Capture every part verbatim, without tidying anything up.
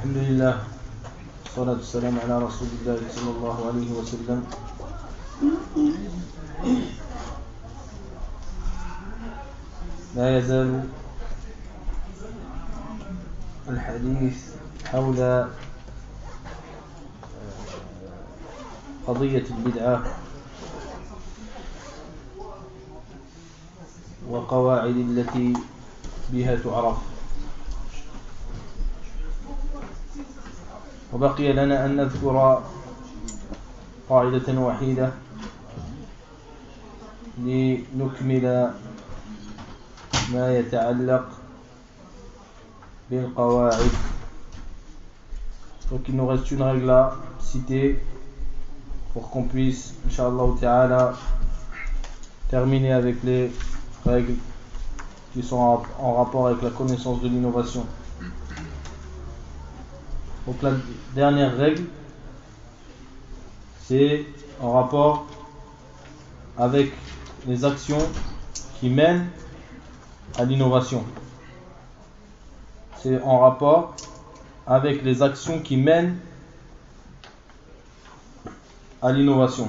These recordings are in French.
Alhamdulillah, salatu salam ala rasulillah sallallahu alayhi wa sallam. لا يزال الحديث حول قضية البدعة وقواعد التي بها تعرف. وبقي لنا أن نذكر قاعدة وحيدة لنكمل ما يتعلق بالقواعد. Donc il nous reste une règle à citer pour qu'on puisse, Inch'Allah Ta'ala, terminer avec les règles qui sont en rapport avec la connaissance de l'innovation. Donc la dernière règle, c'est en rapport avec les actions qui mènent à l'innovation. C'est en rapport avec les actions qui mènent à l'innovation.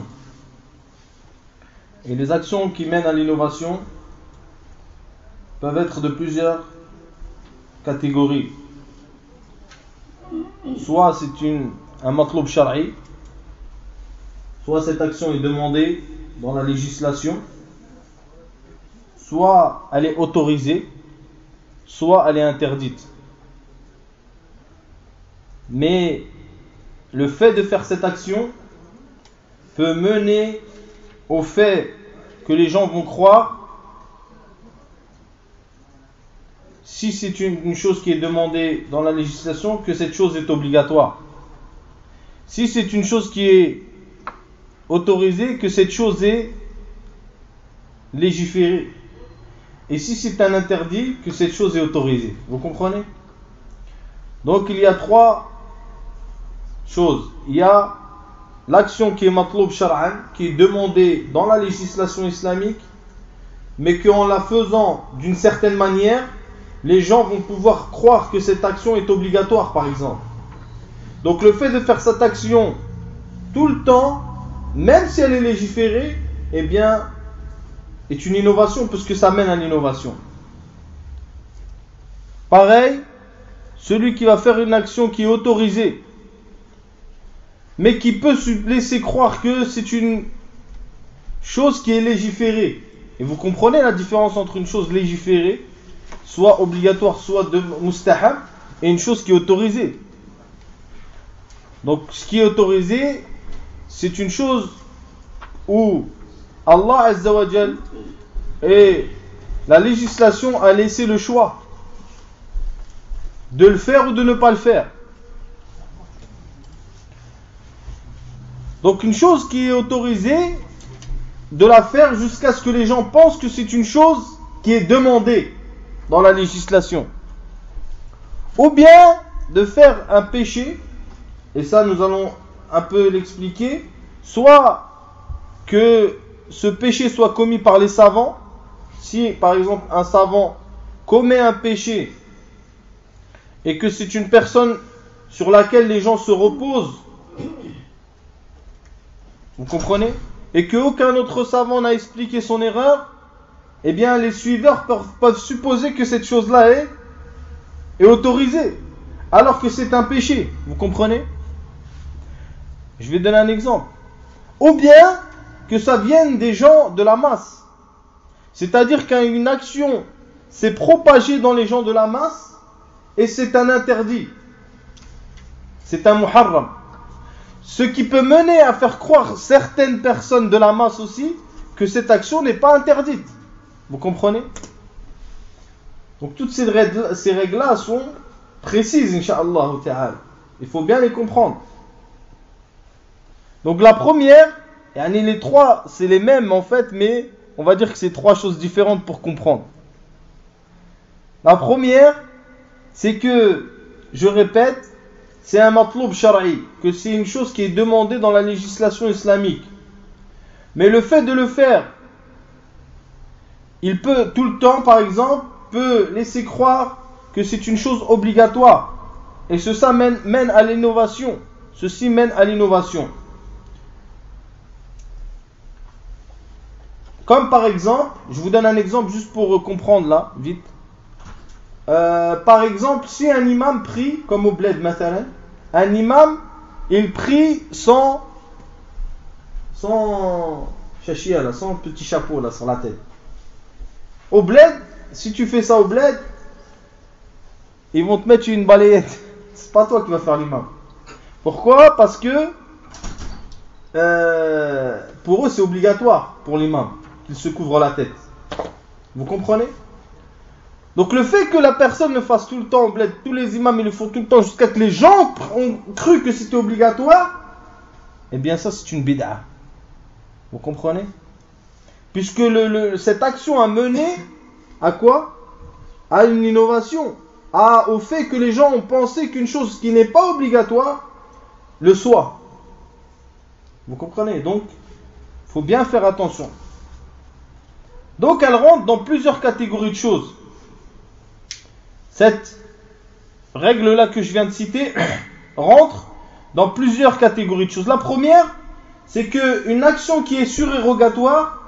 Et les actions qui mènent à l'innovation peuvent être de plusieurs catégories. Soit c'est une, un matloub shar'i, soit cette action est demandée dans la législation, soit elle est autorisée, soit elle est interdite. Mais le fait de faire cette action peut mener au fait que les gens vont croire, si c'est une, une chose qui est demandée dans la législation, que cette chose est obligatoire. Si c'est une chose qui est autorisée, que cette chose est légiférée. Et si c'est un interdit, que cette chose est autorisée. Vous comprenez? Donc il y a trois choses. Il y a l'action qui est matloub shar'an, qui est demandée dans la législation islamique, mais qu'en la faisant d'une certaine manière, les gens vont pouvoir croire que cette action est obligatoire, par exemple. Donc le fait de faire cette action tout le temps, même si elle est légiférée, eh bien, est une innovation, puisque ça mène à l'innovation. Pareil, celui qui va faire une action qui est autorisée, mais qui peut se laisser croire que c'est une chose qui est légiférée. Et vous comprenez la différence entre une chose légiférée, soit obligatoire, soit de mustahab, et une chose qui est autorisée. Donc ce qui est autorisé, c'est une chose où Allah Azza wa Jal et la législation a laissé le choix de le faire ou de ne pas le faire. Donc une chose qui est autorisée, de la faire jusqu'à ce que les gens pensent que c'est une chose qui est demandée dans la législation. Ou bien de faire un péché, et ça nous allons un peu l'expliquer, soit que ce péché soit commis par les savants. Si par exemple un savant commet un péché et que c'est une personne sur laquelle les gens se reposent, vous comprenez, et qu'aucun autre savant n'a expliqué son erreur, eh bien les suiveurs peuvent, peuvent supposer que cette chose-là est, est autorisée, alors que c'est un péché. Vous comprenez? Je vais donner un exemple. Ou bien que ça vienne des gens de la masse. C'est-à-dire qu'une action s'est propagée dans les gens de la masse et c'est un interdit. C'est un muharram. Ce qui peut mener à faire croire certaines personnes de la masse aussi que cette action n'est pas interdite. Vous comprenez? Donc toutes ces règles, ces règles-là sont précises, Inch'Allah Ta'ala. Il faut bien les comprendre. Donc la première, les trois, c'est les mêmes en fait, mais on va dire que c'est trois choses différentes pour comprendre. La première, c'est que, je répète, c'est un matloub shar'i, que c'est une chose qui est demandée dans la législation islamique. Mais le fait de le faire, il peut tout le temps, par exemple, peut laisser croire que c'est une chose obligatoire. et ceci mène, mène à l'innovation. Ceci mène à l'innovation. Comme par exemple, je vous donne un exemple juste pour comprendre là, vite. Euh, par exemple, si un imam prie, comme au bled mathalan, un imam, il prie sans, sans chachia là, sans petit chapeau là sur la tête. Au bled, si tu fais ça au bled, ils vont te mettre une balayette. C'est pas toi qui vas faire l'imam. Pourquoi? Parce que euh, pour eux c'est obligatoire pour l'imam qu'il se couvre la tête. Vous comprenez? Donc le fait que la personne le fasse tout le temps au bled, tous les imams ils le font tout le temps jusqu'à que les gens ont cru que c'était obligatoire, eh bien ça c'est une bid'a. Vous comprenez? Puisque le, le, cette action a mené à quoi? À une innovation, à, au fait que les gens ont pensé qu'une chose qui n'est pas obligatoire le soit. Vous comprenez? Donc, il faut bien faire attention. Donc, elle rentre dans plusieurs catégories de choses. Cette règle-là que je viens de citer rentre dans plusieurs catégories de choses. La première, c'est qu'une action qui est surérogatoire,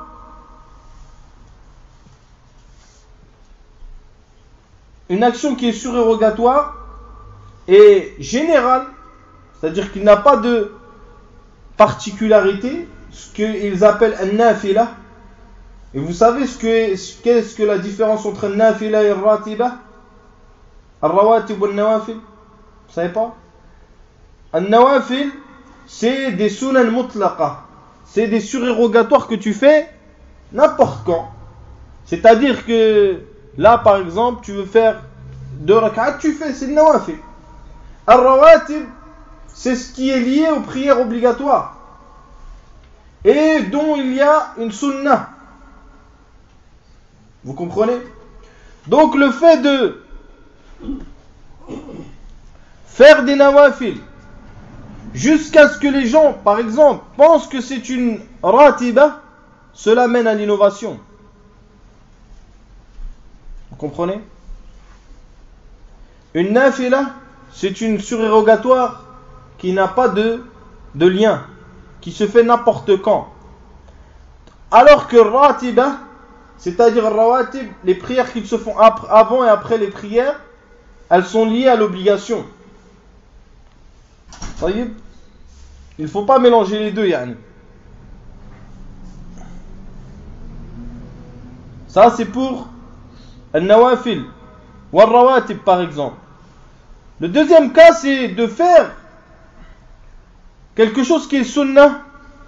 une action qui est surérogatoire est générale, c'est-à-dire qu'il n'a pas de particularité, ce qu'ils appellent un nafila. Et vous savez ce que, qu'est-ce que la différence entre un nafila et un ratiba? Al-rawatib ou al-nawafil? Vous savez pas? Al-nawafil, c'est des sunan mutlaqa. C'est des surérogatoires que tu fais n'importe quand. C'est-à-dire que là, par exemple, tu veux faire deux rak'at, tu fais, c'est le nawafil. Al-rawatib, c'est ce qui est lié aux prières obligatoires et dont il y a une sunnah. Vous comprenez? Donc le fait de faire des nawafil jusqu'à ce que les gens, par exemple, pensent que c'est une ratiba, cela mène à l'innovation. Vous comprenez? Une nafila, c'est une surérogatoire qui n'a pas de, de lien, qui se fait n'importe quand. Alors que ratiba, c'est-à-dire rawatib, les prières qui se font avant et après les prières, elles sont liées à l'obligation. Vous voyez? Il ne faut pas mélanger les deux, yani. Ça, c'est pour al-nawafil ou al-rawatib, par exemple. Le deuxième cas, c'est de faire quelque chose qui est sunnah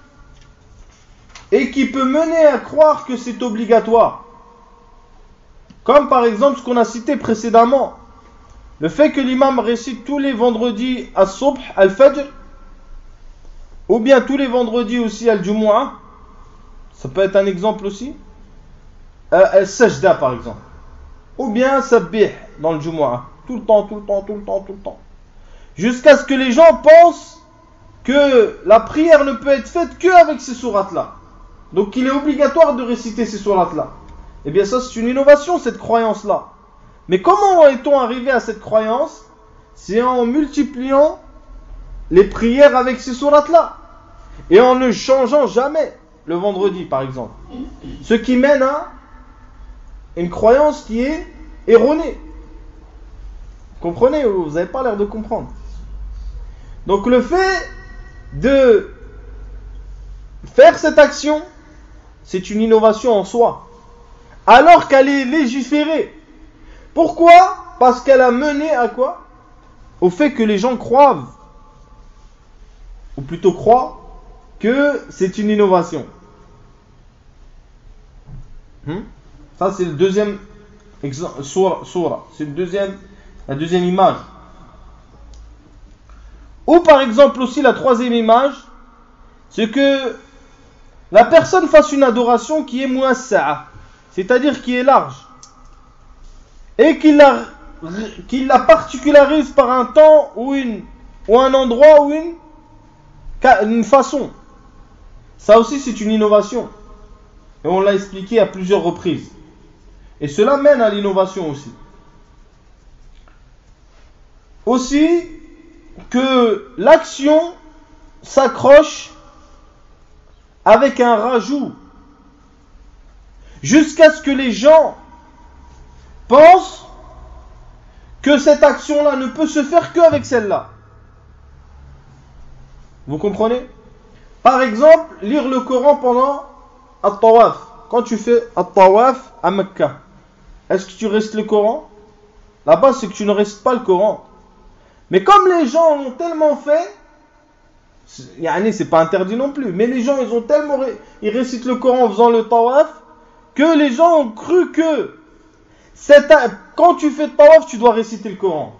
et qui peut mener à croire que c'est obligatoire. Comme par exemple ce qu'on a cité précédemment. Le fait que l'imam récite tous les vendredis as-subh, al-fajr, ou bien tous les vendredis aussi al-jumu'ah, ça peut être un exemple aussi, euh, al-sajda par exemple, ou bien sabbih dans le jumu'ah, tout le temps, tout le temps, tout le temps, tout le temps, jusqu'à ce que les gens pensent que la prière ne peut être faite qu'avec ces sourates-là. Donc il est obligatoire de réciter ces sourates-là. Eh bien ça c'est une innovation, cette croyance-là. Mais comment est-on arrivé à cette croyance? C'est en multipliant les prières avec ces sourates-là. Et en ne changeant jamais le vendredi par exemple. Ce qui mène à une croyance qui est erronée. Vous comprenez? Vous n'avez pas l'air de comprendre. Donc le fait de faire cette action, c'est une innovation en soi, alors qu'elle est légiférée. Pourquoi? Parce qu'elle a mené à quoi? Au fait que les gens croient, ou plutôt croient, que c'est une innovation. Hmm? Ça c'est le deuxième exemple, sourate, c'est le deuxième, la deuxième image. Ou par exemple aussi la troisième image, c'est que la personne fasse une adoration qui est muassa'a, c'est-à-dire qui est large, et qu'il la, qu'il la particularise par un temps ou, une, ou un endroit ou une, une façon. Ça aussi c'est une innovation. Et on l'a expliqué à plusieurs reprises. Et cela mène à l'innovation aussi. aussi que l'action s'accroche avec un rajout jusqu'à ce que les gens pensent que cette action-là ne peut se faire qu'avec celle-là. Vous comprenez? Par exemple, lire le Coran pendant at-tawaf. Quand tu fais at-tawaf à Mecca, est-ce que tu restes le Coran? La base, c'est que tu ne restes pas le Coran. Mais comme les gens l'ont tellement fait, c'est pas interdit non plus, mais les gens, ils ont tellement, ils récitent le Coran en faisant le tawaf, que les gens ont cru que cette, quand tu fais le tawaf, tu dois réciter le Coran.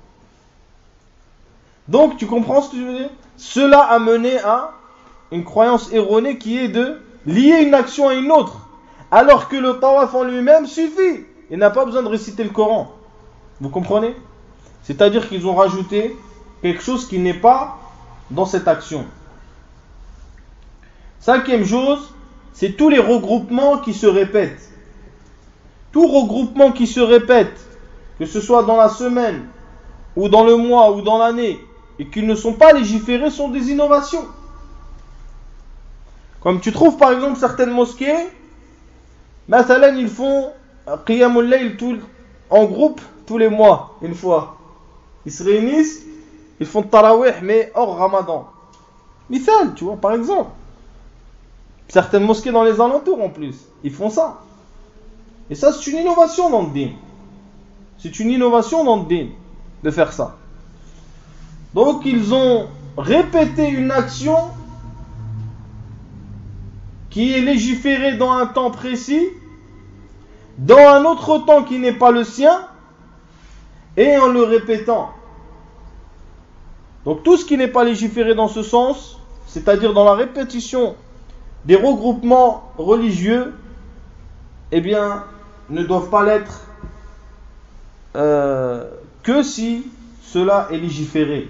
Donc, tu comprends ce que je veux dire? Cela a mené à une croyance erronée qui est de lier une action à une autre, alors que le tawaf en lui-même suffit. Il n'a pas besoin de réciter le Coran. Vous comprenez? C'est-à-dire qu'ils ont rajouté quelque chose qui n'est pas dans cette action. Cinquième chose, c'est tous les regroupements qui se répètent. Tout regroupement qui se répète, que ce soit dans la semaine, ou dans le mois, ou dans l'année, et qui ne sont pas légiférés, sont des innovations. Comme tu trouves par exemple certaines mosquées, Mathalan, ils font Qiyamul Layl en groupe tous les mois, une fois. Ils se réunissent, ils font Tarawih, mais hors Ramadan. Mithal, tu vois, par exemple. Certaines mosquées dans les alentours en plus, ils font ça. Et ça, c'est une innovation dans le din. C'est une innovation dans le din de faire ça. Donc, ils ont répété une action qui est légiférée dans un temps précis, dans un autre temps qui n'est pas le sien, et en le répétant. Donc tout ce qui n'est pas légiféré dans ce sens, c'est-à-dire dans la répétition des regroupements religieux, eh bien, ne doivent pas l'être euh, que si cela est légiféré.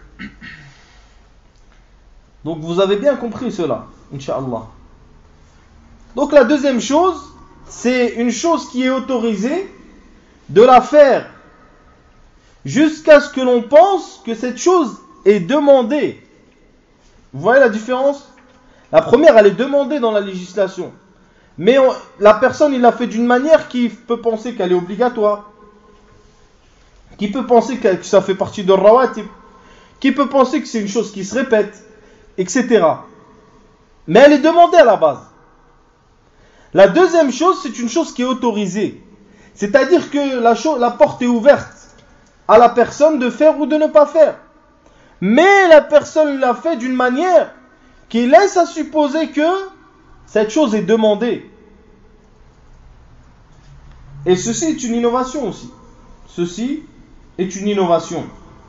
Donc vous avez bien compris cela, Inch'Allah. Donc la deuxième chose, c'est une chose qui est autorisée de la faire jusqu'à ce que l'on pense que cette chose est demandée. Vous voyez la différence? La première, elle est demandée dans la législation. Mais on, la personne, il l'a fait d'une manière qui peut penser qu'elle est obligatoire. Qui peut penser que ça fait partie de rawatib. Qui peut penser que c'est une chose qui se répète, et cetera. Mais elle est demandée à la base. La deuxième chose, c'est une chose qui est autorisée. C'est-à-dire que la, chose, la porte est ouverte à la personne de faire ou de ne pas faire. Mais la personne l'a fait d'une manière qui laisse à supposer que cette chose est demandée. Et ceci est une innovation aussi. Ceci est une innovation.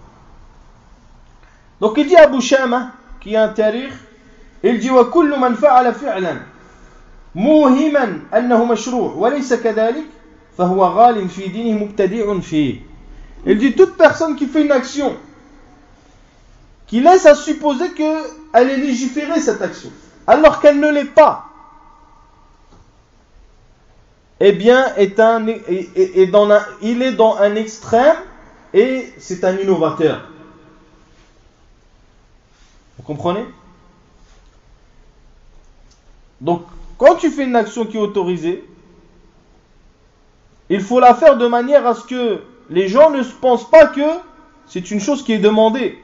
Donc il dit à Abu Shama, qui est un tarikh, il dit وَكُلُّ مَنْ فَعَلَ فِعْلًا مُوهِمًا أَنَّهُ مَشْرُوعٌ وَلَيْسَ كَذَلِكَ فَهُوَ غَالٍ فِي دِينِهِ مُبْتَدِعٌ فِيهِ. Il dit toute personne qui fait une action qui laisse à supposer qu'elle est légiférée cette action, alors qu'elle ne l'est pas, eh bien, est un, est, est, est dans un, il est dans un extrême et c'est un innovateur. Vous comprenez? Donc, quand tu fais une action qui est autorisée, il faut la faire de manière à ce que les gens ne pensent pas que c'est une chose qui est demandée.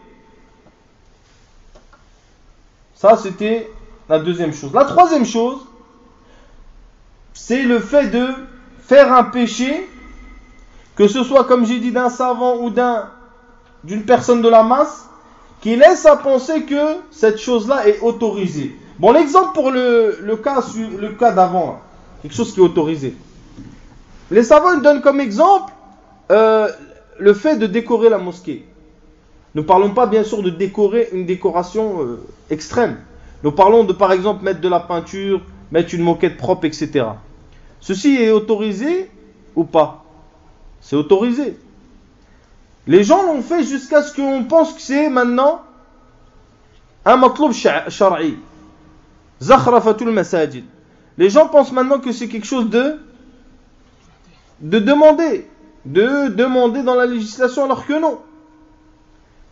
Ça, c'était la deuxième chose. La troisième chose, c'est le fait de faire un péché, que ce soit, comme j'ai dit, d'un savant ou d'un, d'une personne de la masse, qui laisse à penser que cette chose-là est autorisée. Bon, l'exemple pour le, le cas, le cas d'avant, quelque chose qui est autorisé. Les savants ils donnent comme exemple euh, le fait de décorer la mosquée. Ne parlons pas bien sûr de décorer une décoration euh, extrême. Nous parlons de par exemple mettre de la peinture, mettre une moquette propre, et cetera. Ceci est autorisé ou pas? C'est autorisé. Les gens l'ont fait jusqu'à ce qu'on pense que c'est maintenant un matloub shar'i. Zakhrafatul masajid. Les gens pensent maintenant que c'est quelque chose de de demander, de demander dans la législation alors que non.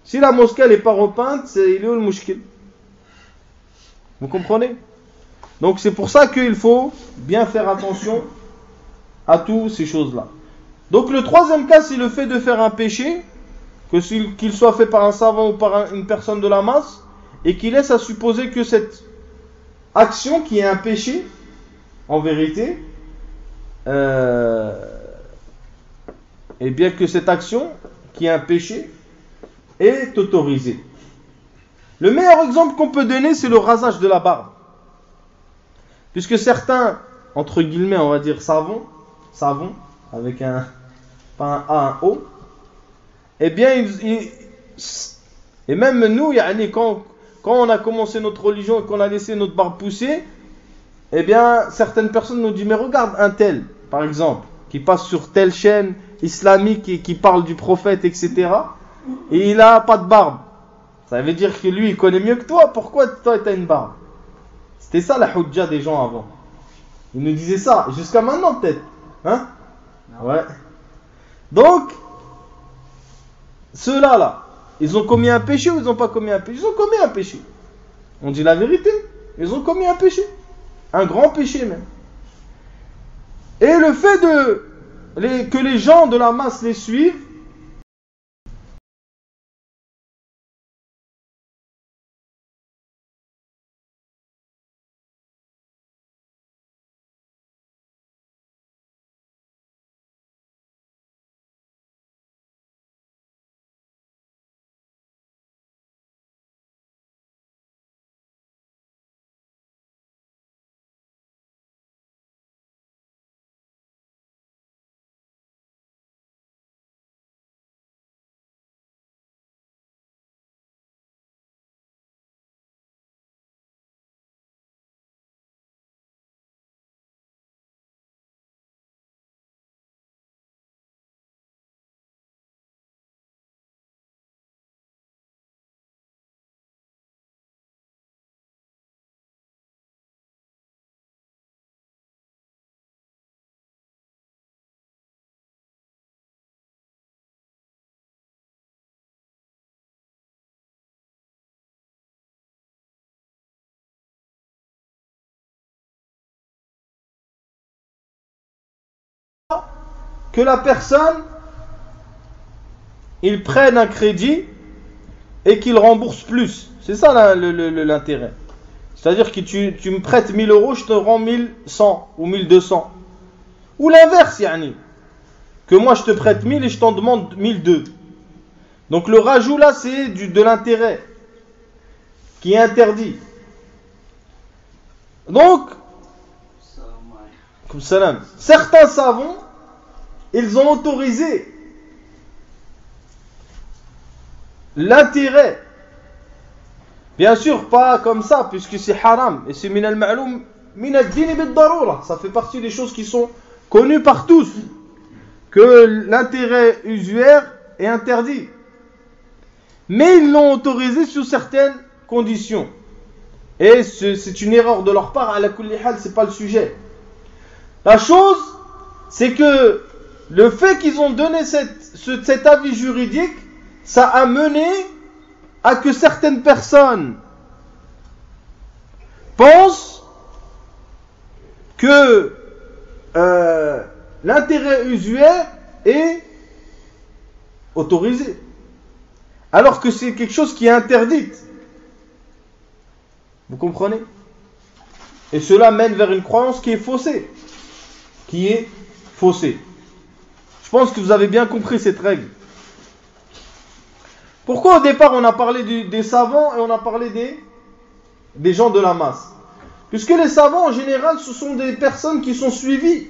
Si la mosquée n'est pas repeinte, c'est, il est où le mouchkil? Vous comprenez? Donc c'est pour ça qu'il faut bien faire attention à toutes ces choses-là. Donc le troisième cas, c'est le fait de faire un péché, que qu'il soit fait par un savant ou par un, une personne de la masse, et qui laisse à supposer que cette action qui est un péché, en vérité, euh, et bien que cette action qui est un péché est autorisée. Le meilleur exemple qu'on peut donner, c'est le rasage de la barbe. Puisque certains, entre guillemets, on va dire savons, savons, avec un, pas un A, un O, eh bien, ils, ils, et même nous, yani, quand, quand on a commencé notre religion et qu'on a laissé notre barbe pousser, eh bien, certaines personnes nous disent, mais regarde un tel, par exemple, qui passe sur telle chaîne islamique et qui parle du prophète, et cetera, et il n'a pas de barbe. Ça veut dire que lui, il connaît mieux que toi, pourquoi toi, tu as une barbe? C'était ça la hujja des gens avant. Ils nous disaient ça, jusqu'à maintenant peut-être. Hein? Ouais. Donc, ceux-là, là, ils ont commis un péché ou ils n'ont pas commis un péché? Ils ont commis un péché. On dit la vérité. Ils ont commis un péché. Un grand péché même. Et le fait de les, que les gens de la masse les suivent, que la personne, il prenne un crédit et qu'il rembourse plus. C'est ça la, le, le, l'intérêt. C'est-à-dire que tu, tu me prêtes mille euros, je te rends mille cent ou mille deux cents. Ou l'inverse, yani. Que moi je te prête mille et je t'en demande mille deux. Donc le rajout là, c'est du, de l'intérêt qui est interdit. Donc, comme salam, certains savants, ils ont autorisé l'intérêt. Bien sûr, pas comme ça, puisque c'est haram. Et c'est min al-ma'loum, min ad-din bid-darura. Ça fait partie des choses qui sont connues par tous. Que l'intérêt usuaire est interdit. Mais ils l'ont autorisé sous certaines conditions. Et c'est, c'est une erreur de leur part. À la kulli hal, c'est pas le sujet. La chose, c'est que le fait qu'ils ont donné cette, ce, cet avis juridique, ça a mené à que certaines personnes pensent que euh, l'intérêt usuaire est autorisé, alors que c'est quelque chose qui est interdit. Vous comprenez? Et cela mène vers une croyance qui est faussée. Qui est faussée. Je pense que vous avez bien compris cette règle. Pourquoi au départ on a parlé du, des savants et on a parlé des, des gens de la masse? Puisque les savants en général ce sont des personnes qui sont suivies.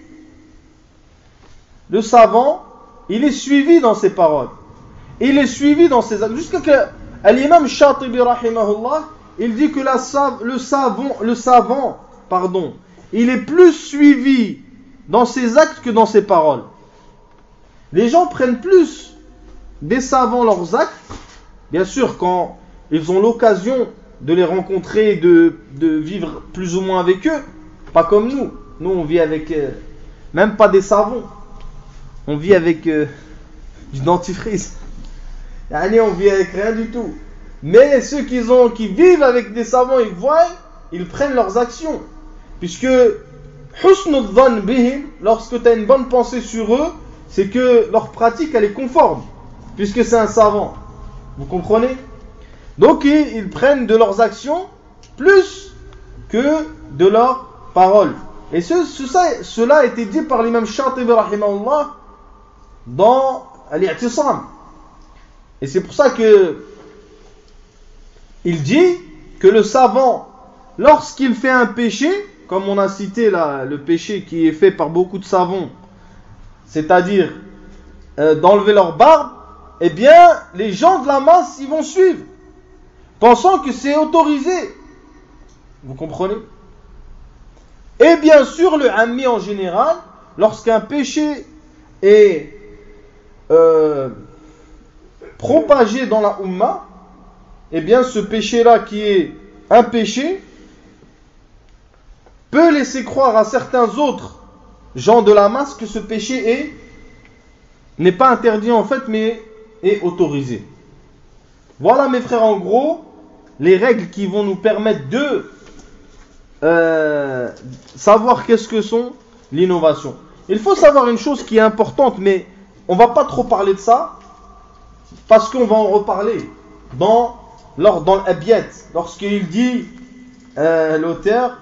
Le savant, il est suivi dans ses paroles. Il est suivi dans ses actes. Jusqu'à que l'imam Shatibi rahimahullah, il dit que la, le savant, le savant, pardon, il est plus suivi dans ses actes que dans ses paroles. Les gens prennent plus des savants leurs actes, bien sûr quand ils ont l'occasion de les rencontrer et de, de vivre plus ou moins avec eux, pas comme nous. Nous on vit avec, euh, même pas des savons, on vit avec euh, du dentifrice. Yani, on vit avec rien du tout. Mais ceux qui, ont, qui vivent avec des savants, ils voient, ils prennent leurs actions. Puisque, husnud dhann bihim, lorsque tu as une bonne pensée sur eux, c'est que leur pratique, elle est conforme. Puisque c'est un savant. Vous comprenez? Donc, ils, ils prennent de leurs actions plus que de leurs paroles. Et ce, ce, ça, cela a été dit par l'imam Shatibi rahimahullah dans Al-I'tisam. Et c'est pour ça que il dit que le savant, lorsqu'il fait un péché, comme on a cité là, le péché qui est fait par beaucoup de savants, c'est-à-dire euh, d'enlever leur barbe, eh bien, les gens de la masse, ils vont suivre, pensant que c'est autorisé. Vous comprenez? Et bien sûr, le ammi en général, lorsqu'un péché est euh, propagé dans la Ummah, eh bien ce péché-là qui est un péché peut laisser croire à certains autres gens de la masse que ce péché est, n'est pas interdit en fait, mais est autorisé. Voilà mes frères en gros les règles qui vont nous permettre de euh, savoir qu'est-ce que sont l'innovation. Il faut savoir une chose qui est importante, mais on ne va pas trop parler de ça, parce qu'on va en reparler dans, lors, dans l'Abiyat, lorsqu'il dit, euh, l'auteur,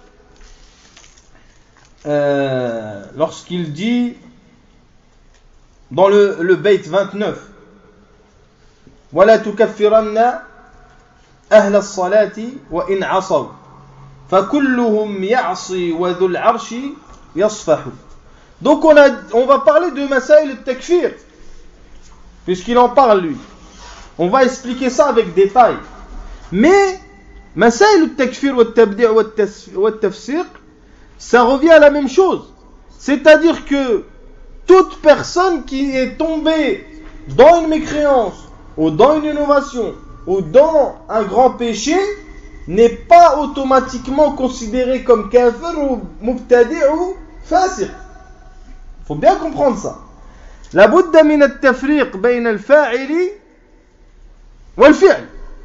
euh, lorsqu'il dit, dans le, le Bayt vingt-neuf, وَلَا تُكَفِّرَنَّ أَهْلَ الصَّلَاةِ وَإِنْ عَصَوْا فَكُلُّهُمْ يَعْصِي وَذُو الْعَرْشِ يَصْفَحُ. Donc on, a, on va parler de Masaïl al-Takfir, puisqu'il en parle lui. On va expliquer ça avec détail. Mais Masaïl al-Takfir wa-tabdi' wa-tafsiq, ça revient à la même chose. C'est-à-dire que toute personne qui est tombée dans une mécréance, ou dans une innovation, ou dans un grand péché, n'est pas automatiquement considérée comme kafir ou mubtadi' ou fasiq. Il faut bien comprendre ça. La budda min at-tafriq bayna al-fa'ili wal-fi'l.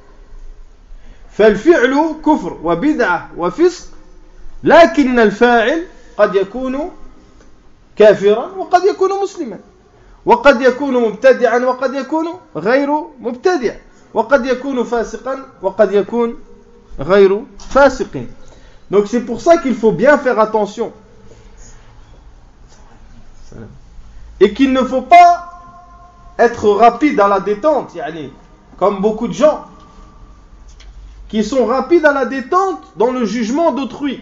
فالفعل كفر وبدعة وفسق لكن الفاعل قد يكون كافرا وقد يكون مسلما وقد يكون مبتدعا وقد يكون غير مبتدع وقد يكون فاسقا وقد يكون غير فاسق. Donc c'est pour ça qu'il faut bien faire attention et qu'il ne faut pas être rapide à la détente, yani, comme beaucoup de gens qui sont rapides à la détente dans le jugement d'autrui,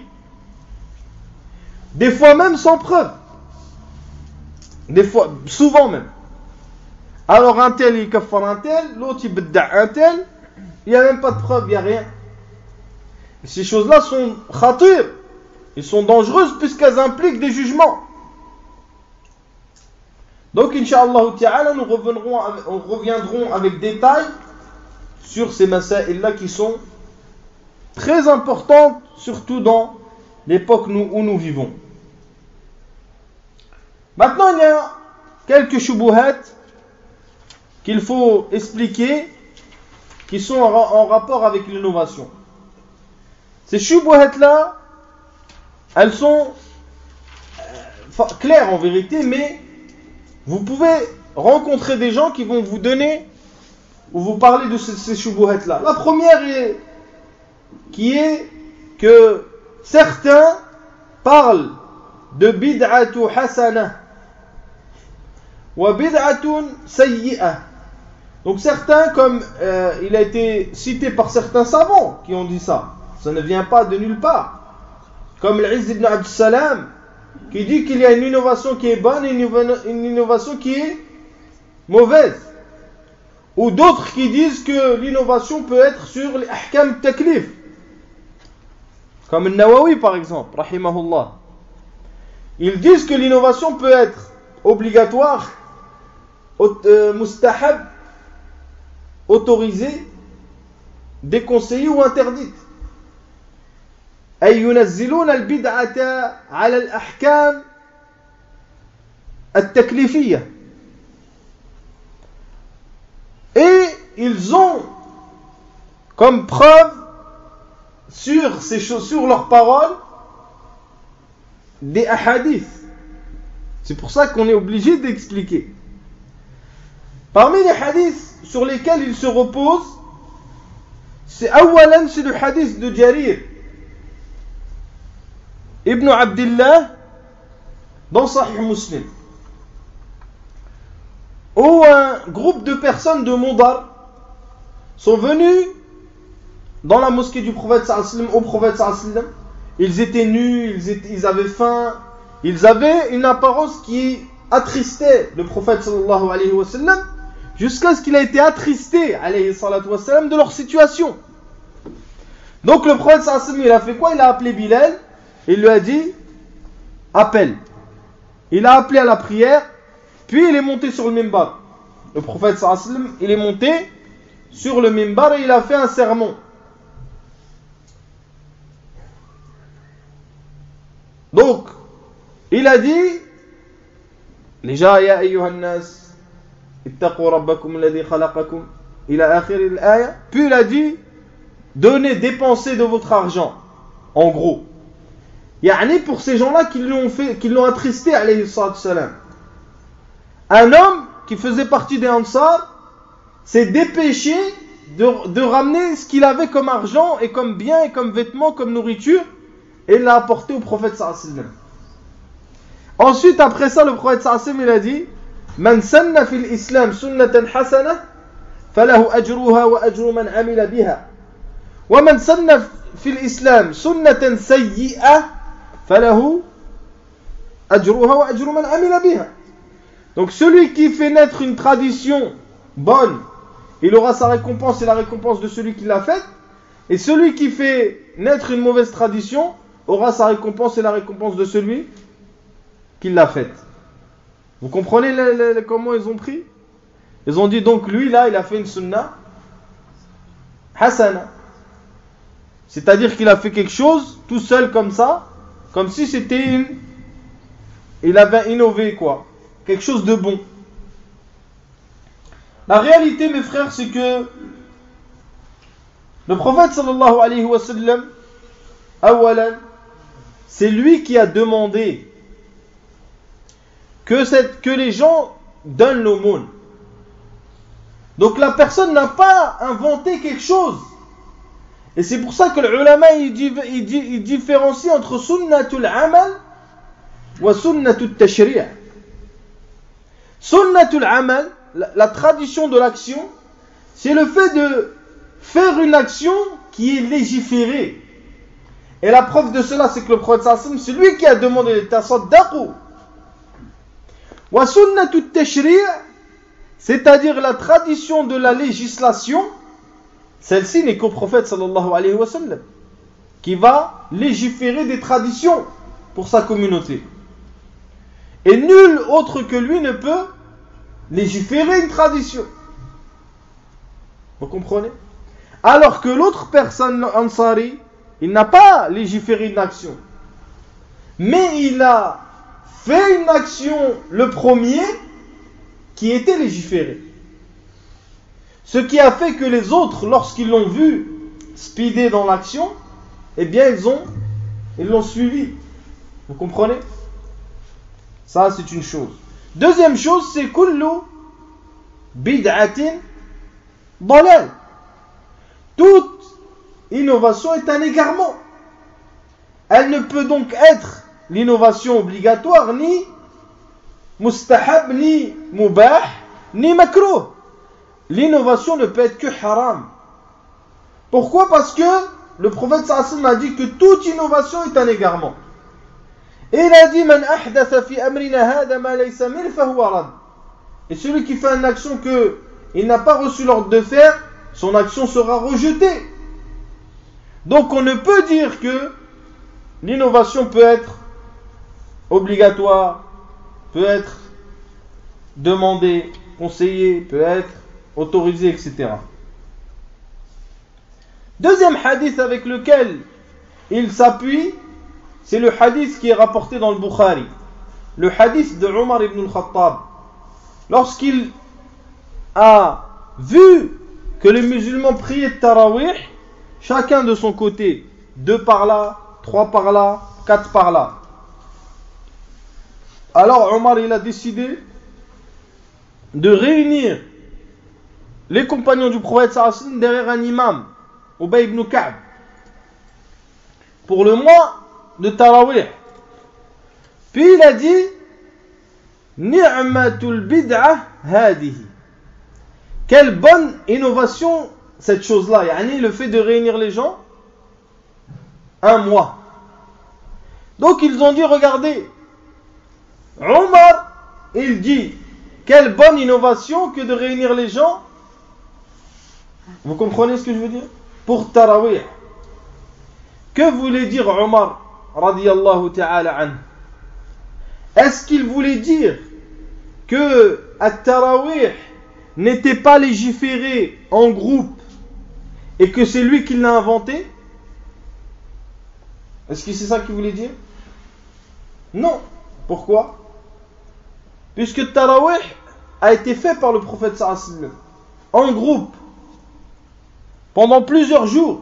des fois même sans preuve, des fois, souvent même. Alors un tel il kaffar un tel, l'autre il bidda un tel, il n'y a même pas de preuve, il n'y a rien. Et ces choses-là sont khatir, ils sont dangereuses puisqu'elles impliquent des jugements. Donc Inch'Allah Ta'ala, nous reviendrons, on reviendrons avec détail sur ces masaïl-là qui sont très importantes, surtout dans l'époque où nous vivons. Maintenant, il y a quelques shubuhat qu'il faut expliquer, qui sont en, en rapport avec l'innovation. Ces shubuhat-là, elles sont euh, claires en vérité, mais vous pouvez rencontrer des gens qui vont vous donner ou vous parler de ces, ces shubuhat-là. La première est, qui est que certains parlent de bid'atu hasana wa bid'atun sayyi'ah. Donc certains, comme euh, il a été cité par certains savants qui ont dit ça, ça ne vient pas de nulle part, comme l'Izz ibn Abd Salam qui dit qu'il y a une innovation qui est bonne et une innovation qui est mauvaise, ou d'autres qui disent que l'innovation peut être sur les ahkam taklif, comme le Nawawi par exemple rahimahullah. Ils disent que l'innovation peut être obligatoire, euh, mustahab, autorisée, déconseillée ou interdite. أي ينزلون البدعة على الأحكام التكليفية. Et ils ont comme preuve sur ces choses, sur leurs paroles, des ahadiths. C'est pour ça qu'on est obligé d'expliquer. Parmi les hadiths sur lesquels ils se reposent, c'est awalan, c'est le hadith de Jarir Ibn Abdillah dans Sahih Muslim, où un groupe de personnes de Mudar sont venus dans la mosquée du prophète sallallahu alayhi wa sallam, au prophète sallallahu alayhi wa sallam. Ils étaient nus, ils, étaient, ils avaient faim, ils avaient une apparence qui attristait le prophète sallallahu alayhi wa sallam, jusqu'à ce qu'il ait été attristé alayhi salatu wa sallam de leur situation. Donc le prophète sallallahu alayhi wa sallam, il a fait quoi? Il a appelé Bilal, il lui a dit appelle. Il a appelé à la prière, puis il est monté sur le mimbar. Le prophète sallallahu alayhi wa sallam, il est monté sur le mimbar et il a fait un sermon. Donc, il a dit déjà, ya ayyuhan nas ittaqu rabbakum alladhi khalaqakum ila akhir al-aya. Puis il a dit donnez, dépensez de votre argent, en gros. Yani pour ces gens-là qui l'ont fait, qui l'ont attristé alayhi salatu salam. Un homme qui faisait partie des Ansar s'est dépêché de, de ramener ce qu'il avait comme argent et comme bien et comme vêtements, comme nourriture, et l'a apporté au prophète sallallahu alayhi wa sallam. Ensuite, après ça, le prophète sallallahu alayhi wa sallam, il a dit Man sanna fil islam sunnatan hasana falahu ajruha wa ajru man amila biha wa man sanna fil islam sunnatan sayyi'a falahu ajruha wa ajru man amila biha. Donc celui qui fait naître une tradition bonne, il aura sa récompense et la récompense de celui qui l'a faite, et celui qui fait naître une mauvaise tradition aura sa récompense et la récompense de celui qui l'a faite. Vous comprenez les, les, les, comment ils ont pris? Ils ont dit donc lui là il a fait une sunna hasana, c'est-à-dire qu'il a fait quelque chose tout seul comme ça, comme si c'était une, il avait innové quoi, quelque chose de bon. La réalité mes frères c'est que le prophète sallallahu alayhi wa sallam, awalan, c'est lui qui a demandé que, cette, que les gens donnent l'aumône. Donc la personne n'a pas inventé quelque chose. Et c'est pour ça que l'ulama il, il, il différencie entre sunnatul amal wa sunnatul tashri'. Sunnatul amal, la, la tradition de l'action, c'est le fait de faire une action qui est légiférée. Et la preuve de cela, c'est que le prophète sallallahu alayhi wa sallam, c'est lui qui a demandé les tasaddaqu. Wa sunnatut tashri', c'est-à-dire la tradition de la législation, celle-ci n'est qu'au prophète sallallahu alayhi wa sallam, qui va légiférer des traditions pour sa communauté. Et nul autre que lui ne peut légiférer une tradition. Vous comprenez? Alors que l'autre personne, Ansari, il n'a pas légiféré une action. Mais il a fait une action, le premier, qui était légiférée. Ce qui a fait que les autres, lorsqu'ils l'ont vu speeder dans l'action, eh bien ils ont, ils l'ont suivi. Vous comprenez? Ça c'est une chose. Deuxième chose, c'est kullu bid'atin dalal. Toute innovation est un égarement. Elle ne peut donc être l'innovation obligatoire, ni mustahab, ni mubah, ni makruh. L'innovation ne peut être que haram. Pourquoi? Parce que le prophète sallallahu alayhi wa sallam a dit que toute innovation est un égarement. Et il a dit Man ahdatha fi amrina hada ma laysa min fa huwa rad. Et celui qui fait une action que il n'a pas reçu l'ordre de faire, son action sera rejetée. Donc on ne peut dire que l'innovation peut être obligatoire, peut être demandée, conseillée, peut être autorisée, et cetera. Deuxième hadith avec lequel il s'appuie, c'est le hadith qui est rapporté dans le Bukhari. Le hadith de Omar ibn al-Khattab. Lorsqu'il a vu que les musulmans priaient le tarawih, chacun de son côté, deux par là, trois par là, quatre par là. Alors Omar il a décidé de réunir les compagnons du prophète sallallahu alayhi wa sallam derrière un imam, Ubay ibn Ka'b, pour le mois de tarawih. Puis il a dit Ni'matul bid'ah hadihi. Quelle bonne innovation cette chose-là, yani le fait de réunir les gens un mois. Donc ils ont dit regardez, Omar il dit quelle bonne innovation que de réunir les gens. Vous comprenez ce que je veux dire? Pour tarawih. Que voulait dire Omar radiyallahu ta'ala anhu? Est-ce qu'il voulait dire que at-tarawih n'était pas légiféré en groupe et que c'est lui qui l'a inventé? Est-ce que c'est ça qu'il voulait dire? Non. Pourquoi? Puisque tarawih a été fait par le prophète sallallahu alayhi wa sallam en groupe pendant plusieurs jours.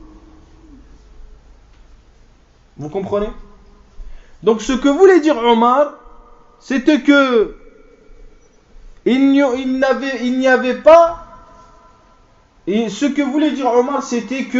Vous comprenez? Donc ce que voulait dire Omar, c'était que il n'y, il n'avait, il n'y avait pas, et ce que voulait dire Omar, c'était que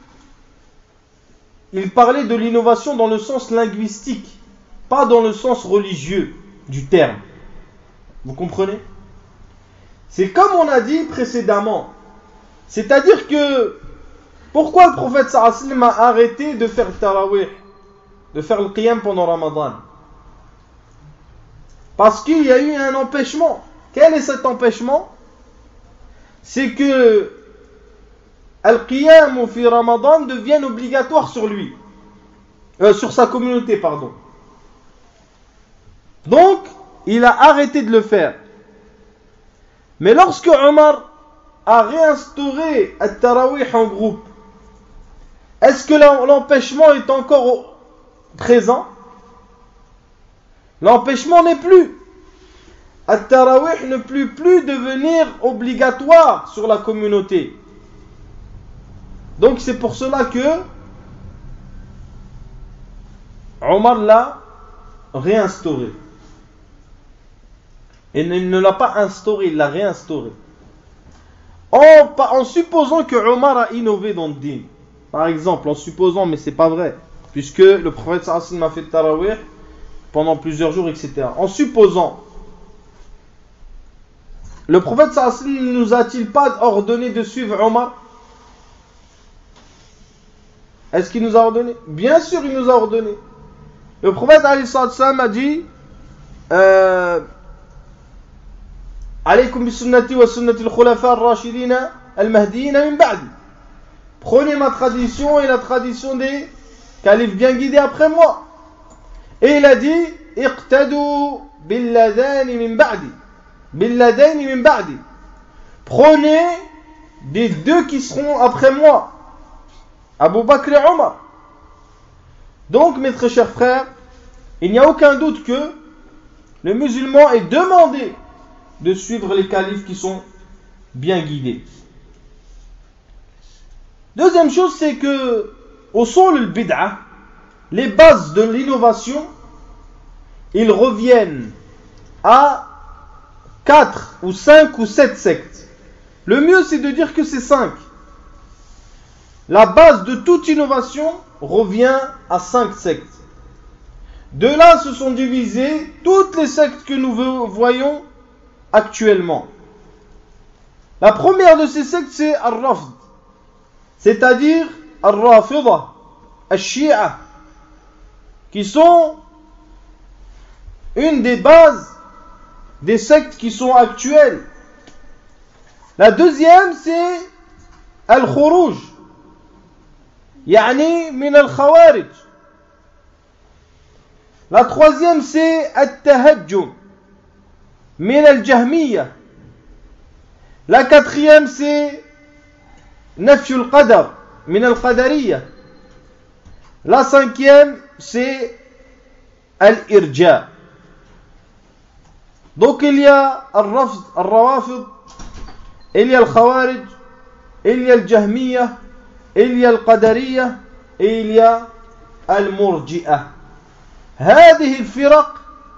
il parlait de l'innovation dans le sens linguistique, pas dans le sens religieux du terme. Vous comprenez? C'est comme on a dit précédemment. C'est-à-dire que pourquoi le prophète sallallahu alayhi wa sallam a arrêté de faire le tarawih, de faire le qiyam pendant Ramadan? Parce qu'il y a eu un empêchement. Quel est cet empêchement? C'est que al-qiyam fi Ramadan devienne obligatoire sur lui, euh, sur sa communauté, pardon. Donc, il a arrêté de le faire. Mais lorsque Omar a réinstauré al-tarawih en groupe, est-ce que l'empêchement est encore présent? L'empêchement n'est plus. Al-tarawih ne peut plus devenir obligatoire sur la communauté. Donc c'est pour cela que Omar l'a réinstauré. Et il ne l'a pas instauré, il l'a réinstauré. En, en supposant que Omar a innové dans le din. Par exemple, en supposant, mais c'est pas vrai, puisque le prophète sallallahu alayhi wa sallam a fait le tarawih pendant plusieurs jours, et cetera. En supposant, le prophète sallallahu alayhi wa sallam ne nous a-t-il pas ordonné de suivre Omar? Est-ce qu'il nous a ordonné? Bien sûr, il nous a ordonné. Le prophète alayhi wa sallam a dit euh, Alaykum bi sunnati wa sunnati al-khulafa ar-rashidina al-mahdiyina min ba'di. Prenez ma tradition et la tradition des califes bien guidés après moi. Et il a dit Iqtadu bil-ladani min ba'di. Bil-ladani min ba'di. Prenez des deux qui seront après moi, Abu Bakr et Omar. Donc, mes très chers frères, il n'y a aucun doute que le musulman est demandé de suivre les califes qui sont bien guidés. Deuxième chose, c'est que au sol le bid'ah, les bases de l'innovation, ils reviennent à quatre ou cinq ou sept sectes. Le mieux, c'est de dire que c'est cinq. La base de toute innovation revient à cinq sectes. De là se sont divisées toutes les sectes que nous voyons actuellement. La première de ces sectes, c'est Al-Rafd, c'est-à-dire Al-Rafida, Al-Shia, qui sont une des bases des sectes qui sont actuelles. La deuxième, c'est Al-Khuruj, yani min Al-Khawarij. La troisième, c'est Al-Tahajjum, min Al-Jahmiya. La quatrième, c'est Nafyul Qadar, min Al-Qadariya. La cinquième, c'est Al-Irja. Donc il y a Al-Rafd, Al-Rawafid, il y a Al-Khawarij, il y a le Jahmiya, il y a le Qadariya, et il y a al-Murji'a. هذه الفرق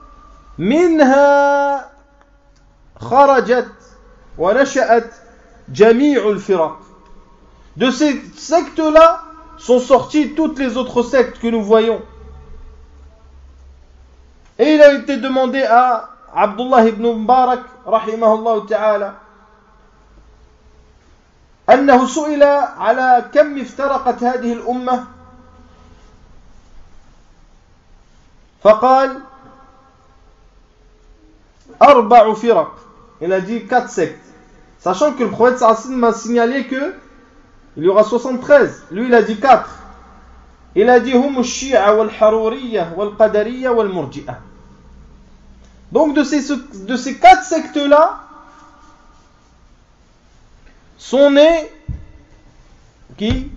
منها خرجت ونشأت جميع الفرق. De ces sectes-là sont sorties toutes les autres sectes que nous voyons. Et il a été demandé à Abdullah ibn Mubarak rahimahullah ta'ala أنه سئل على كم افترقت هذه الأمة فقال أربع فرق. Il a dit quatre sectes, sachant que le prophète sallallahu alayhi wa sallam m'a signalé que il y aura soixante-treize. Lui il a dit quatre. Il a dit hum al-shi'a wal-haruriyya wal-qadariyya wal-murji'a. Donc de ces, de ces quatre sectes là sont nées qui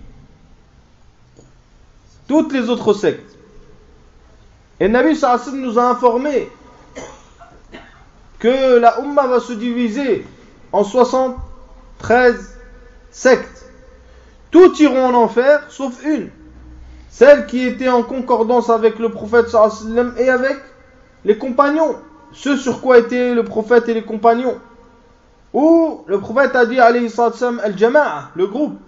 toutes les autres sectes. Et le Nabi sallallahu alayhi wa sallam nous a informé que la Ummah va se diviser en soixante-treize sectes. Toutes iront en enfer, sauf une. Celle qui était en concordance avec le prophète sallallahu alayhi wa sallam et avec les compagnons. Ce sur quoi étaient le prophète et les compagnons. Où le prophète a dit alayhi sallam al-jama'a, le groupe.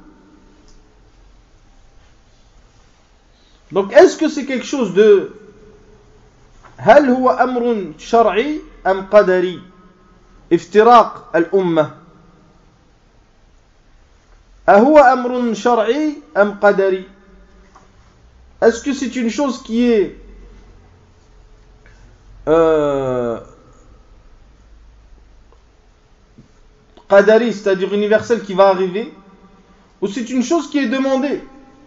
Donc est-ce que c'est quelque chose de هل هو أمر شرعي أم قدري افتراق الأمة أهو أمر شرعي أم قدري. Est-ce que c'est une chose qui est euh, qadari, c'est-à-dire universelle, qui va arriver, ou c'est une chose qui est demandée?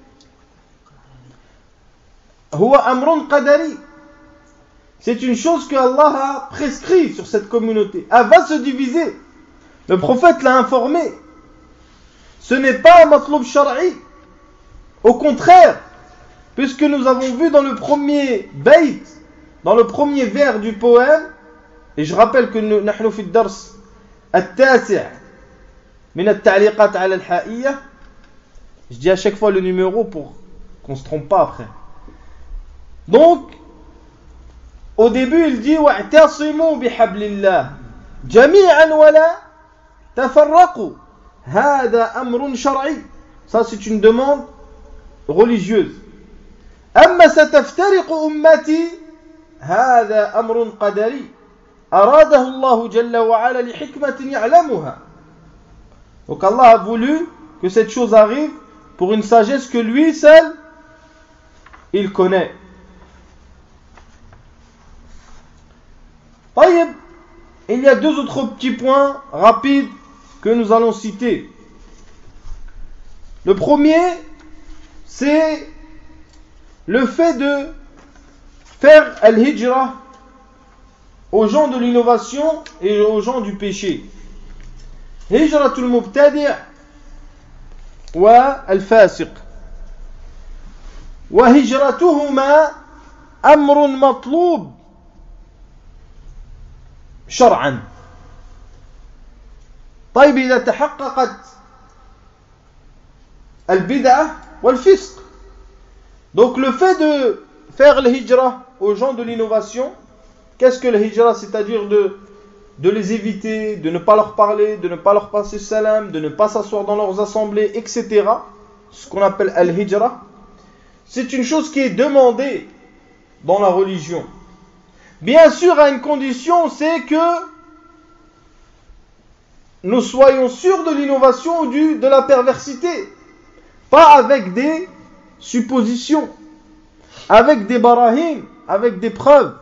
هو أمر قدري. C'est une chose que Allah a prescrit sur cette communauté. Elle va se diviser. Le prophète l'a informé. Ce n'est pas un matloub shar'i. Au contraire, puisque nous avons vu dans le premier bayt, dans le premier vers du poème, et je rappelle que nous, نحن في الدرس التاسع من التعليقات على الحائية. Je dis à chaque fois le numéro pour qu'on ne se trompe pas après. Donc, au début, il dit وَاعْتَصِمُوا بِحَبْلِ اللَّهِ جَمِيعًا وَلَا تَفَرَّقُوا هَذَا أَمْرٌ شَرْعِي. Ça, c'est une demande religieuse. أَمَّا سَتَفْتَرِقُ أُمَّتِي هَذَا أَمْرٌ قَدَرِي أَرَادَهُ اللَّهُ جَلَّ وَعَلَى لِحِكْمَةٍ يَعْلَمُهَا. Donc Allah a voulu que cette chose arrive pour une sagesse que lui seul, il connaît. طيب, il y a deux autres petits points rapides que nous allons citer. Le premier, c'est le fait de faire al-hijra aux gens de l'innovation et aux gens du péché. Hijratul mubtadi' wa al-fasiq. Wa hijratuhuma amrun matlub شرعا. طيب إذا تحققت البدعة والفسق. Donc le fait de faire le hijra aux gens de l'innovation, qu'est-ce que le hijra? C'est-à-dire de, de les éviter, de ne pas leur parler, de ne pas leur passer salam, de ne pas s'asseoir dans leurs assemblées, et cetera. Ce qu'on appelle al-hijra. C'est une chose qui est demandée dans la religion. Bien sûr, à une condition, c'est que nous soyons sûrs de l'innovation ou du, de la perversité. Pas avec des suppositions, avec des barahim, avec des preuves.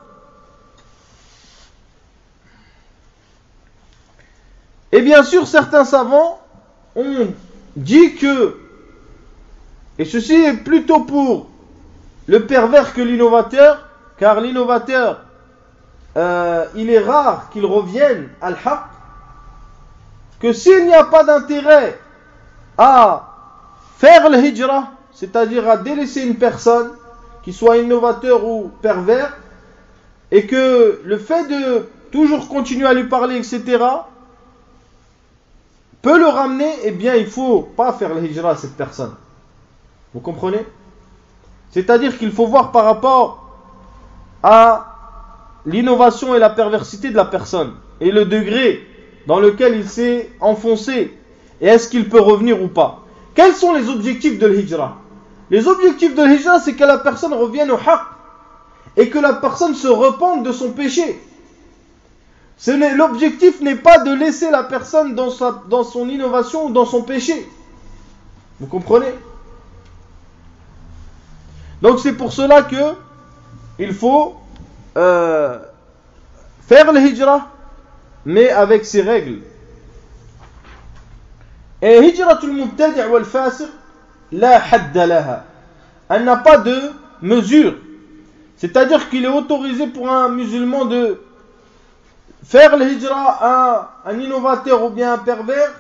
Et bien sûr, certains savants ont dit que, et ceci est plutôt pour le pervers que l'innovateur, car l'innovateur, Euh, il est rare qu'il revienne à al-haq, que s'il n'y a pas d'intérêt à faire le hijra, c'est-à-dire à délaisser une personne, qui soit innovateur ou pervers, et que le fait de toujours continuer à lui parler, et cetera, peut le ramener, eh bien il ne faut pas faire le hijra à cette personne. Vous comprenez? C'est-à-dire qu'il faut voir par rapport à l'innovation et la perversité de la personne et le degré dans lequel il s'est enfoncé et est-ce qu'il peut revenir ou pas. Quels sont les objectifs de l'hijra? Les objectifs de l'hijra, c'est que la personne revienne au haqq et que la personne se repente de son péché. Ce n'est, l'objectif n'est pas de laisser la personne dans, sa, dans son innovation ou dans son péché. Vous comprenez? Donc c'est pour cela que il faut euh, faire le hijra, mais avec ses règles. Et hijratul mubtadi' wal fasiq la hadda laha. Elle n'a pas de mesure. C'est-à-dire qu'il est autorisé pour un musulman de faire le hijra à un innovateur ou bien un pervers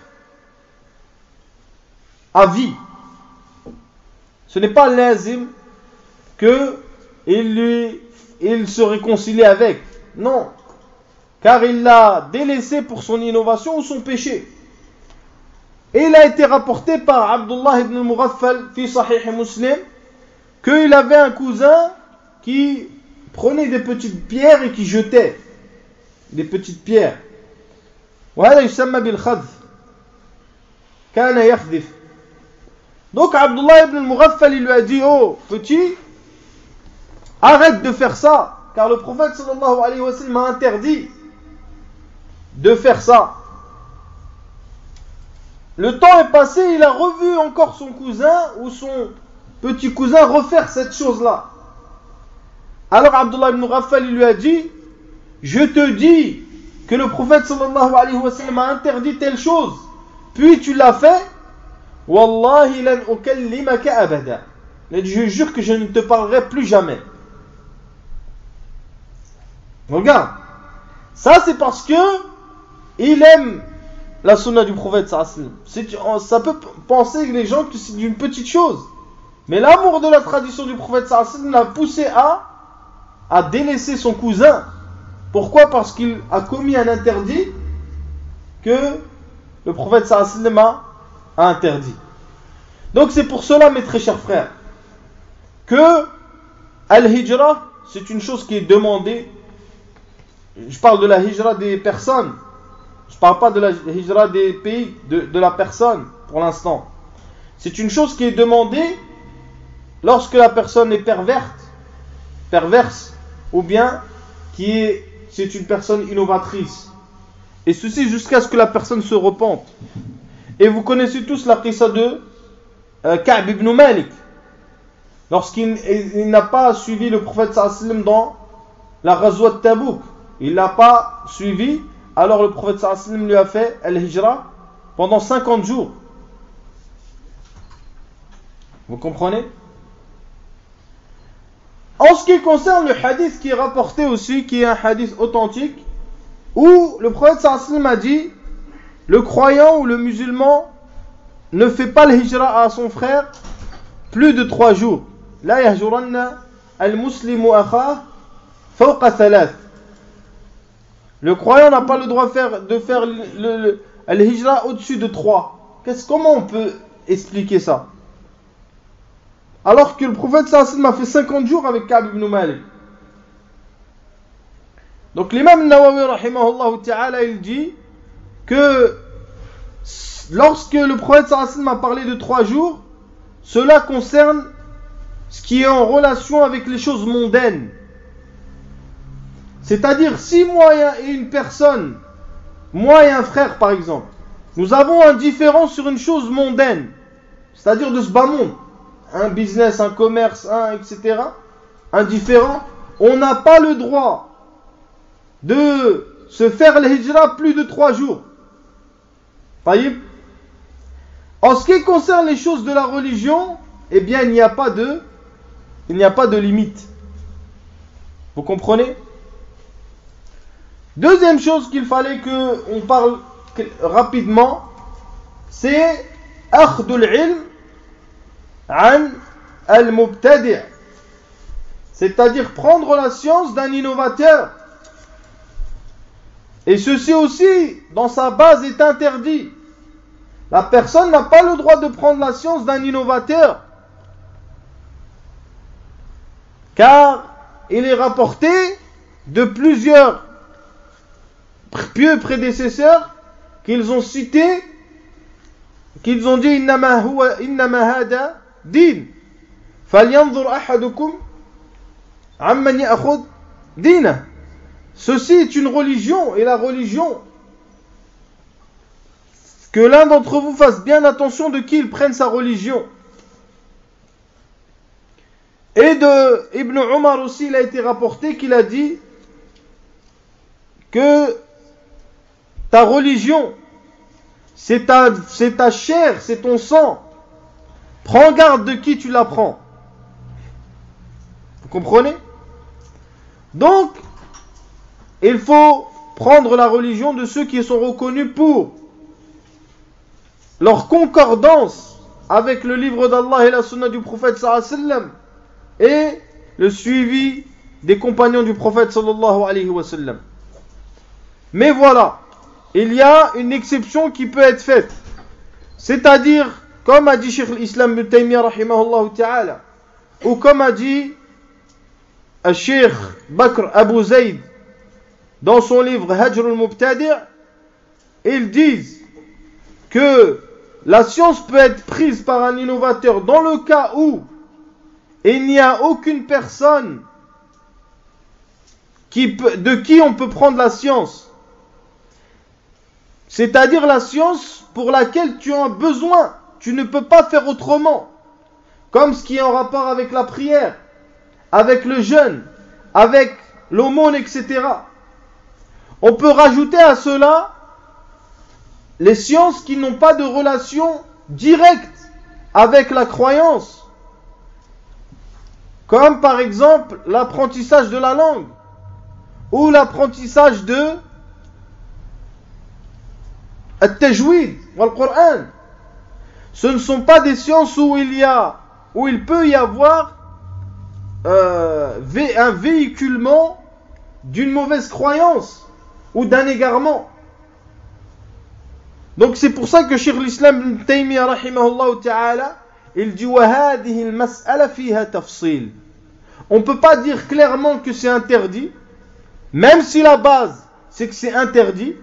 à vie. Ce n'est pas lazim que il, lui, il se réconcilie avec. Non. Car il l'a délaissé pour son innovation ou son péché. Et il a été rapporté par Abdullah ibn al-Mughaffal fi Sahih Muslim qu'il avait un cousin qui prenait des petites pierres et qui jetait des petites pierres. وهذا يسمى بالخذف. كان يخذف. Donc Abdullah ibn al-Mughaffal il lui a dit: oh petit, arrête de faire ça, car le prophète sallallahu alayhi wa sallam a interdit de faire ça. Le temps est passé, il a revu encore son cousin ou son petit cousin refaire cette chose-là. Alors Abdullah ibn Mughaffal il lui a dit: je te dis que le prophète sallallahu alayhi wa sallam a interdit telle chose, puis tu l'as fait. Wallahi lan ukallimaka abada. Je jure que je ne te parlerai plus jamais. Regarde, ça c'est parce que il aime la sunna du prophète sallallahu alayhi wa sallam. Ça peut penser les gens que c'est une petite chose, mais l'amour de la tradition du prophète sallallahu alayhi wa sallam l'a poussé à à délaisser son cousin. Pourquoi? Parce qu'il a commis un interdit que le prophète sallallahu alayhi wa sallam a a interdit. Donc c'est pour cela, mes très chers frères, que al-hijra, c'est une chose qui est demandée. Je parle de la hijra des personnes, je ne parle pas de la hijra des pays, de, de la personne pour l'instant. C'est une chose qui est demandée lorsque la personne est perverte, perverse, ou bien qui est, c'est une personne innovatrice. Et ceci jusqu'à ce que la personne se repente. Et vous connaissez tous la qissa de euh, Ka'b ibn Malik. Lorsqu'il il, il n'a pas suivi le prophète sallallahu alayhi wa sallam dans la ghazwa de Tabouk. Il ne l'a pas suivi. Alors le prophète sallallahu alayhi wa sallam lui a fait al-hijra pendant cinquante jours. Vous comprenez? En ce qui concerne le hadith qui est rapporté aussi, qui est un hadith authentique, où le prophète sallallahu alayhi wa sallam a dit: le croyant ou le musulman ne fait pas le hijra à son frère plus de trois jours. La yahjuranna al-muslimu akha fawqa thalath. Le croyant n'a pas le droit de faire, de faire le, le, le, le hijra au-dessus de trois. Qu'est-ce, comment on peut expliquer ça? Alors que le prophète sallallahu alayhi wa sallam a fait cinquante jours avec Ka'b ibn Malik. Donc l'imam Nawawi rahimahullah ta'ala il dit que lorsque le prophète sallallahu alayhi wa sallam a parlé de trois jours, cela concerne ce qui est en relation avec les choses mondaines. C'est-à-dire, si moi et une personne, moi et un frère par exemple, nous avons un différend sur une chose mondaine, c'est-à-dire de ce bas monde, un business, un commerce, un et cetera, un différend, on n'a pas le droit de se faire le hijra plus de trois jours. Voyez? En ce qui concerne les choses de la religion, eh bien il n'y a pas de, il n'y a pas de limite. Vous comprenez? Deuxième chose qu'il fallait que on parle rapidement, c'est akhdul ilm an al-mubtadi', c'est-à-dire prendre la science d'un innovateur. Et ceci aussi, dans sa base, est interdit. La personne n'a pas le droit de prendre la science d'un innovateur. Car il est rapporté de plusieurs pieux prédécesseurs qu'ils ont cités, qu'ils ont dit innama huwa innama hada din falyanzur ahadukum amman ya'khudh dinah. Ceci est une religion, et la religion, que l'un d'entre vous fasse bien attention de qui il prenne sa religion. Et de Ibn Omar aussi, il a été rapporté qu'il a dit que ta religion, c'est ta, c'est ta chair, c'est ton sang. Prends garde de qui tu la prends. Vous comprenez? Donc, il faut prendre la religion de ceux qui sont reconnus pour leur concordance avec le livre d'Allah et la sunna du prophète sallallahu alayhi wa sallam, et le suivi des compagnons du prophète sallallahu alayhi wa sallam. Mais voilà, il y a une exception qui peut être faite. C'est-à-dire, comme a dit Cheikh l'Islam Ibn Taymiyyah rahimahullah ta'ala, ou comme a dit Cheikh Bakr Abu Zayd dans son livre Hajr al-Mubtadi', ils disent que la science peut être prise par un innovateur dans le cas où il n'y a aucune personne qui peut, de qui on peut prendre la science. C'est-à-dire la science pour laquelle tu as besoin. Tu ne peux pas faire autrement. Comme ce qui est en rapport avec la prière, avec le jeûne, avec l'aumône, et cetera. On peut rajouter à cela les sciences qui n'ont pas de relation directe avec la croyance. Comme par exemple l'apprentissage de la langue ou l'apprentissage de At-Tajwid ou Al-Qur'an. Ce ne sont pas des sciences où il y a, où il peut y avoir euh, un véhiculement d'une mauvaise croyance ou d'un égarement. Donc c'est pour ça que Cheikh l'Islam Ibn Taymiyyah rahimahullah ta'ala, il dit wa hadhihi al-mas'ala fiha tafsil. On ne peut pas dire clairement que c'est interdit, même si la base c'est que c'est interdit,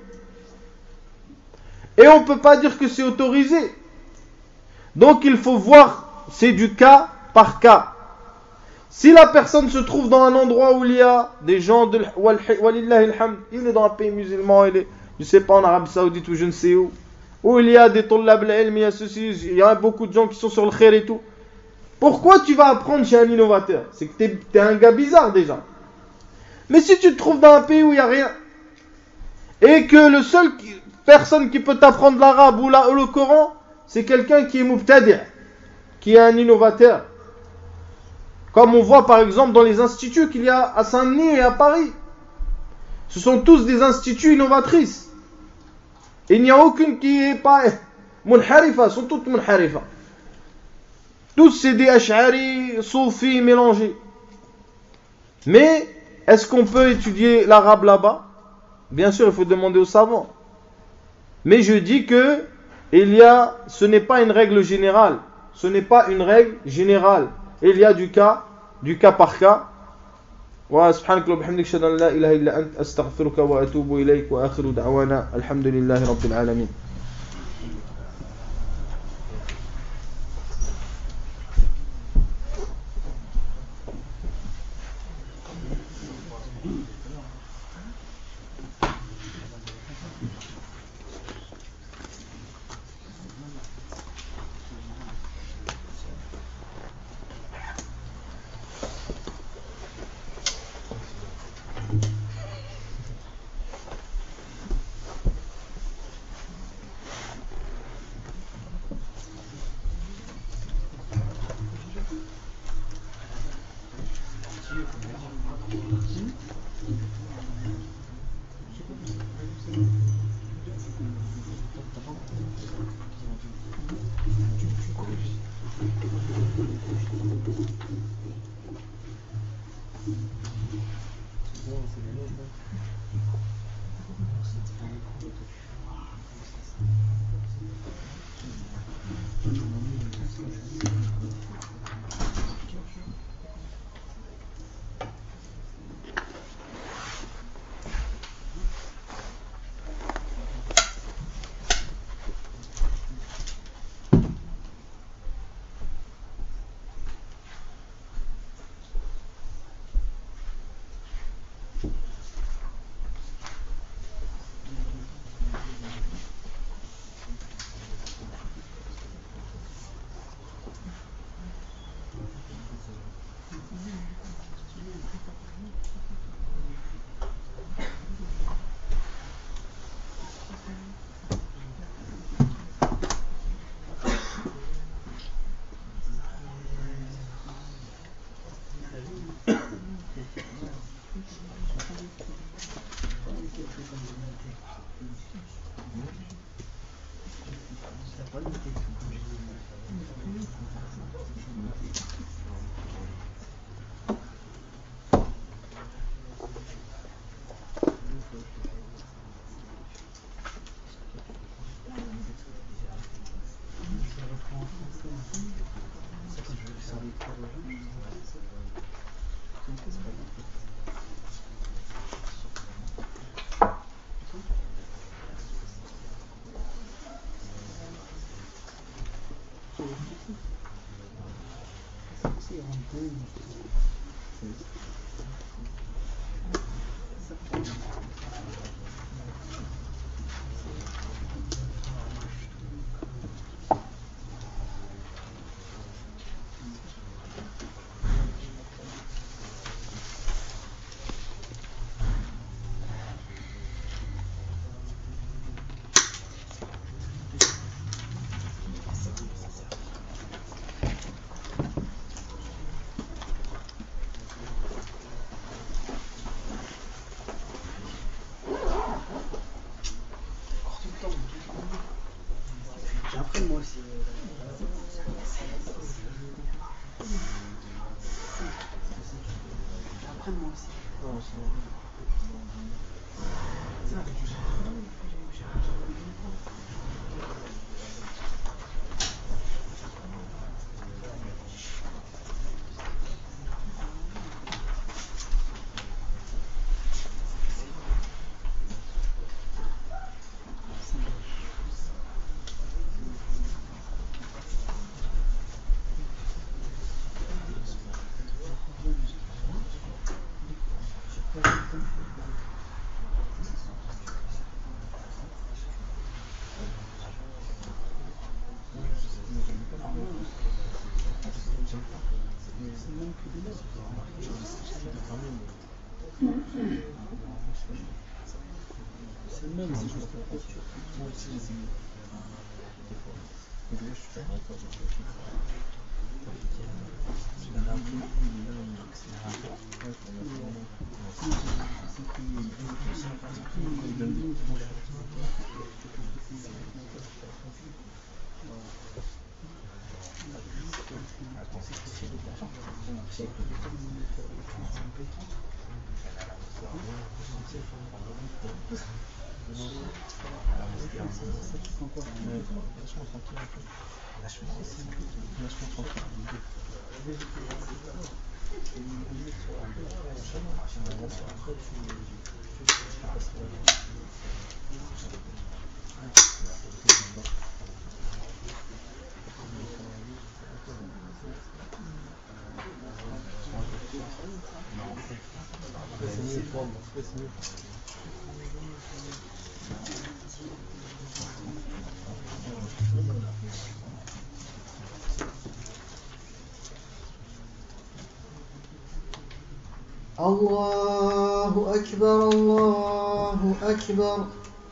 et on ne peut pas dire que c'est autorisé. Donc il faut voir, c'est du cas par cas. Si la personne se trouve dans un endroit où il y a des gens de walillahi alhamd, il est dans un pays musulman, il est, je sais pas, en Arabie Saoudite ou je ne sais où, où il y a des tullab al-ilm, il y a ceci, il y a beaucoup de gens qui sont sur le khair et tout. Pourquoi tu vas apprendre chez un innovateur? C'est que tu es un gars bizarre déjà. Mais si tu te trouves dans un pays où il n'y a rien, et que le seul qui, personne qui peut t'apprendre l'arabe ou, la, ou le Coran, c'est quelqu'un qui est mubtadi', qui est un innovateur. Comme on voit par exemple dans les instituts qu'il y a à Saint-Denis et à Paris. Ce sont tous des instituts innovatrices. Il n'y a aucune qui est pas munharifa, sont toutes munharifa. Tous c'est des ash'ari, soufis mélangés. Mais est-ce qu'on peut étudier l'arabe là-bas? Bien sûr, il faut demander aux savants. Mais je dis que il y a, ce n'est pas une règle générale. Ce n'est pas une règle générale. Il y a du cas, du cas par cas. Wa subhanaka wa bihamdika ashhadu an la ilaha illa anta astaghfiruka wa atubu ilayk wa akhiru da'wana alhamdulillahi rabbil alamin. Après moi aussi. Après moi aussi. Non, c'est... C'est le même, c'est juste la posture. Moi aussi, c'est mieux. Mais là, je suis pas d'accord. Je donne un peu. Il donne des الله أكبر الله أكبر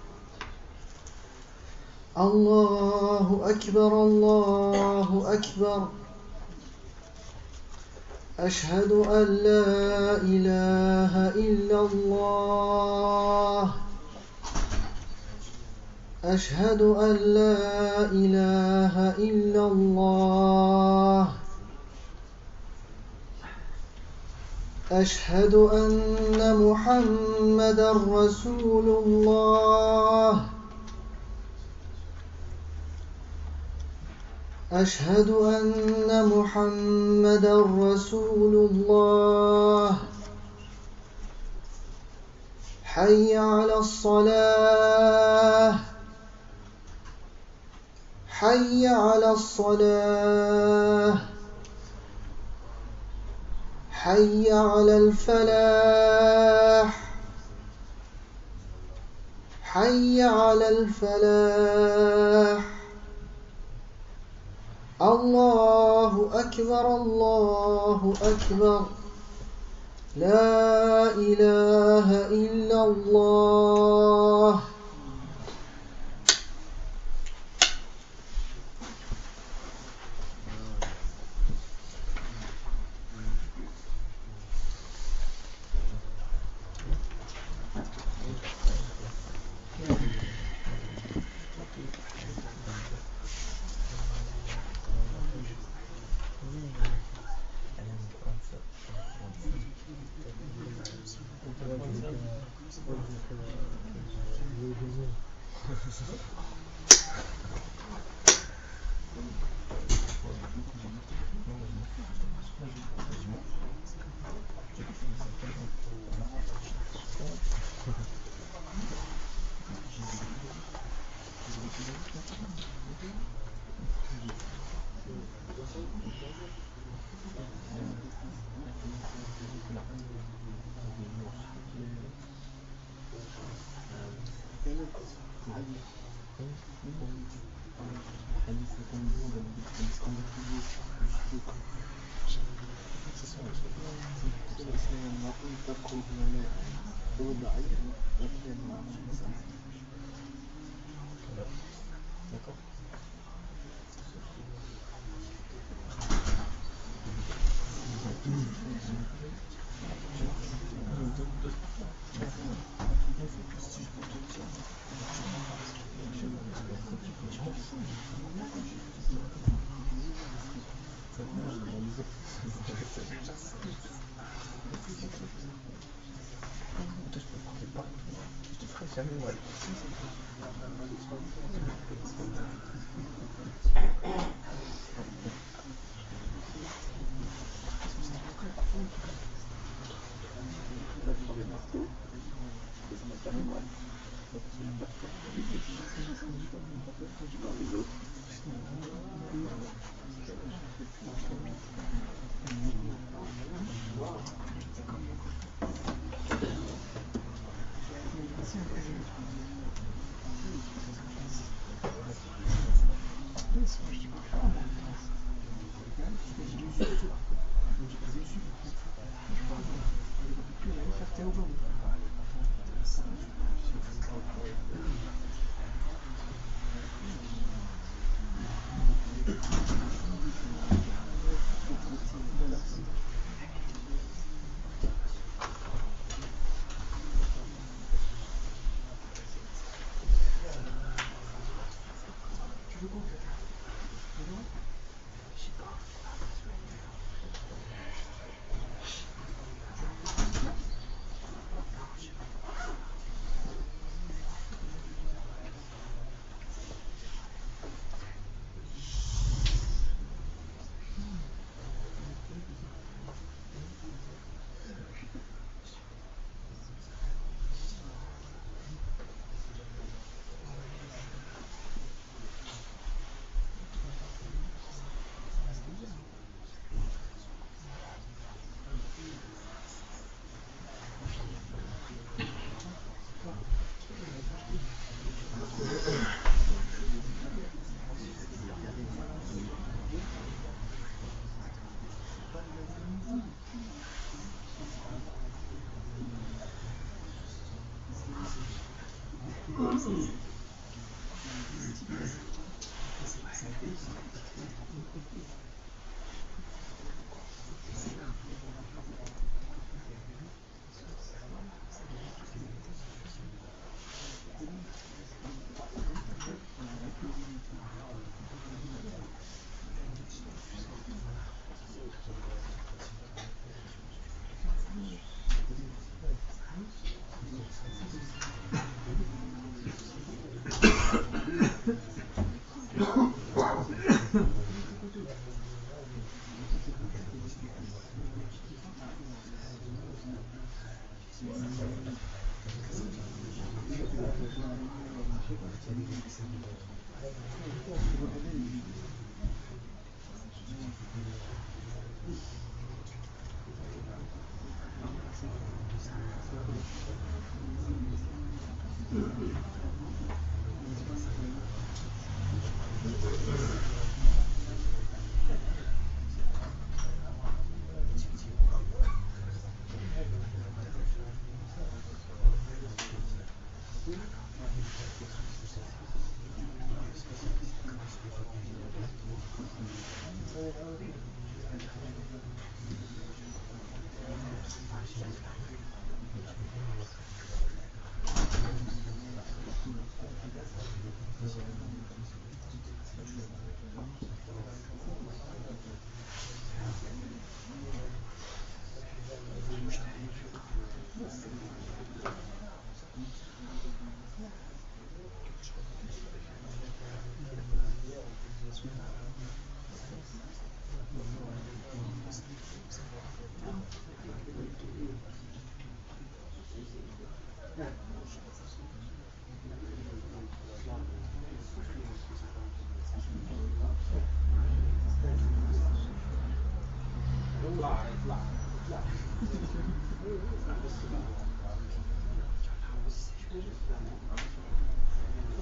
الله أكبر الله أكبر أشهد أن لا إله إلا الله أشهد أن لا إله إلا الله أشهد أن محمدًا رسول الله أشهد أن محمدًا رسول الله حي على الصلاة حي على الصلاة حي على الفلاح حي على الفلاح الله أكبر الله أكبر لا إله إلا الله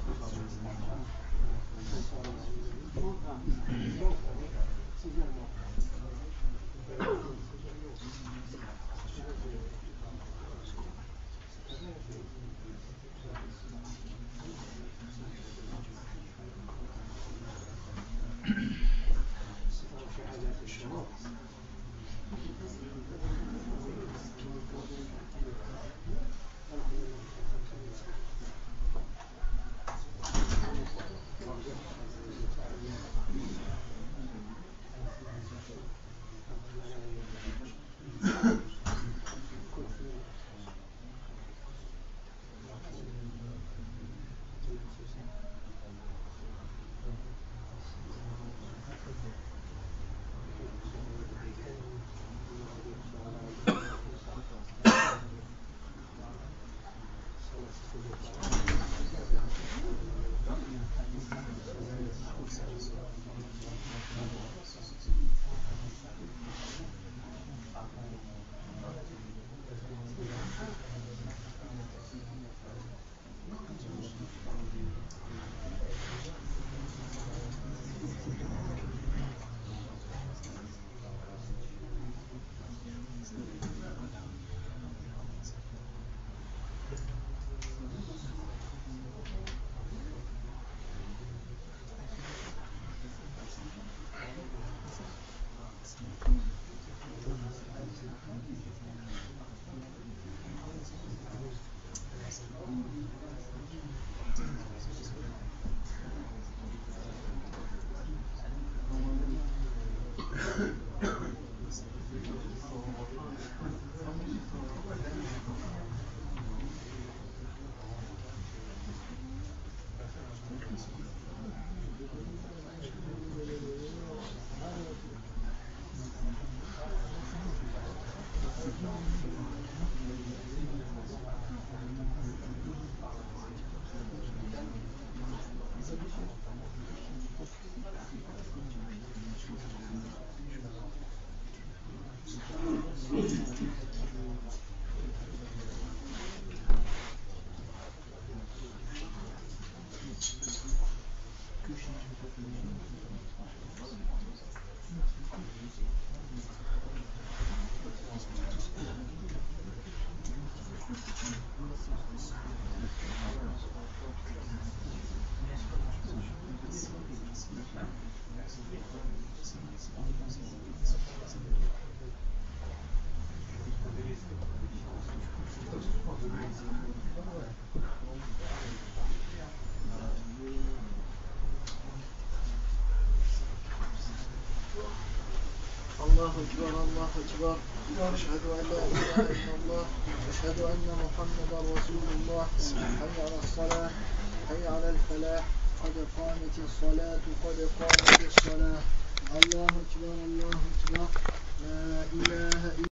الله أكبر الله أكبر أشهد أن لا إله إلا الله أشهد أن محمدا رسول الله حي على الصلاة حي على الفلاح قد قامت الصلاة قد قامت الصلاة الله أكبر الله أكبر لا إله إلا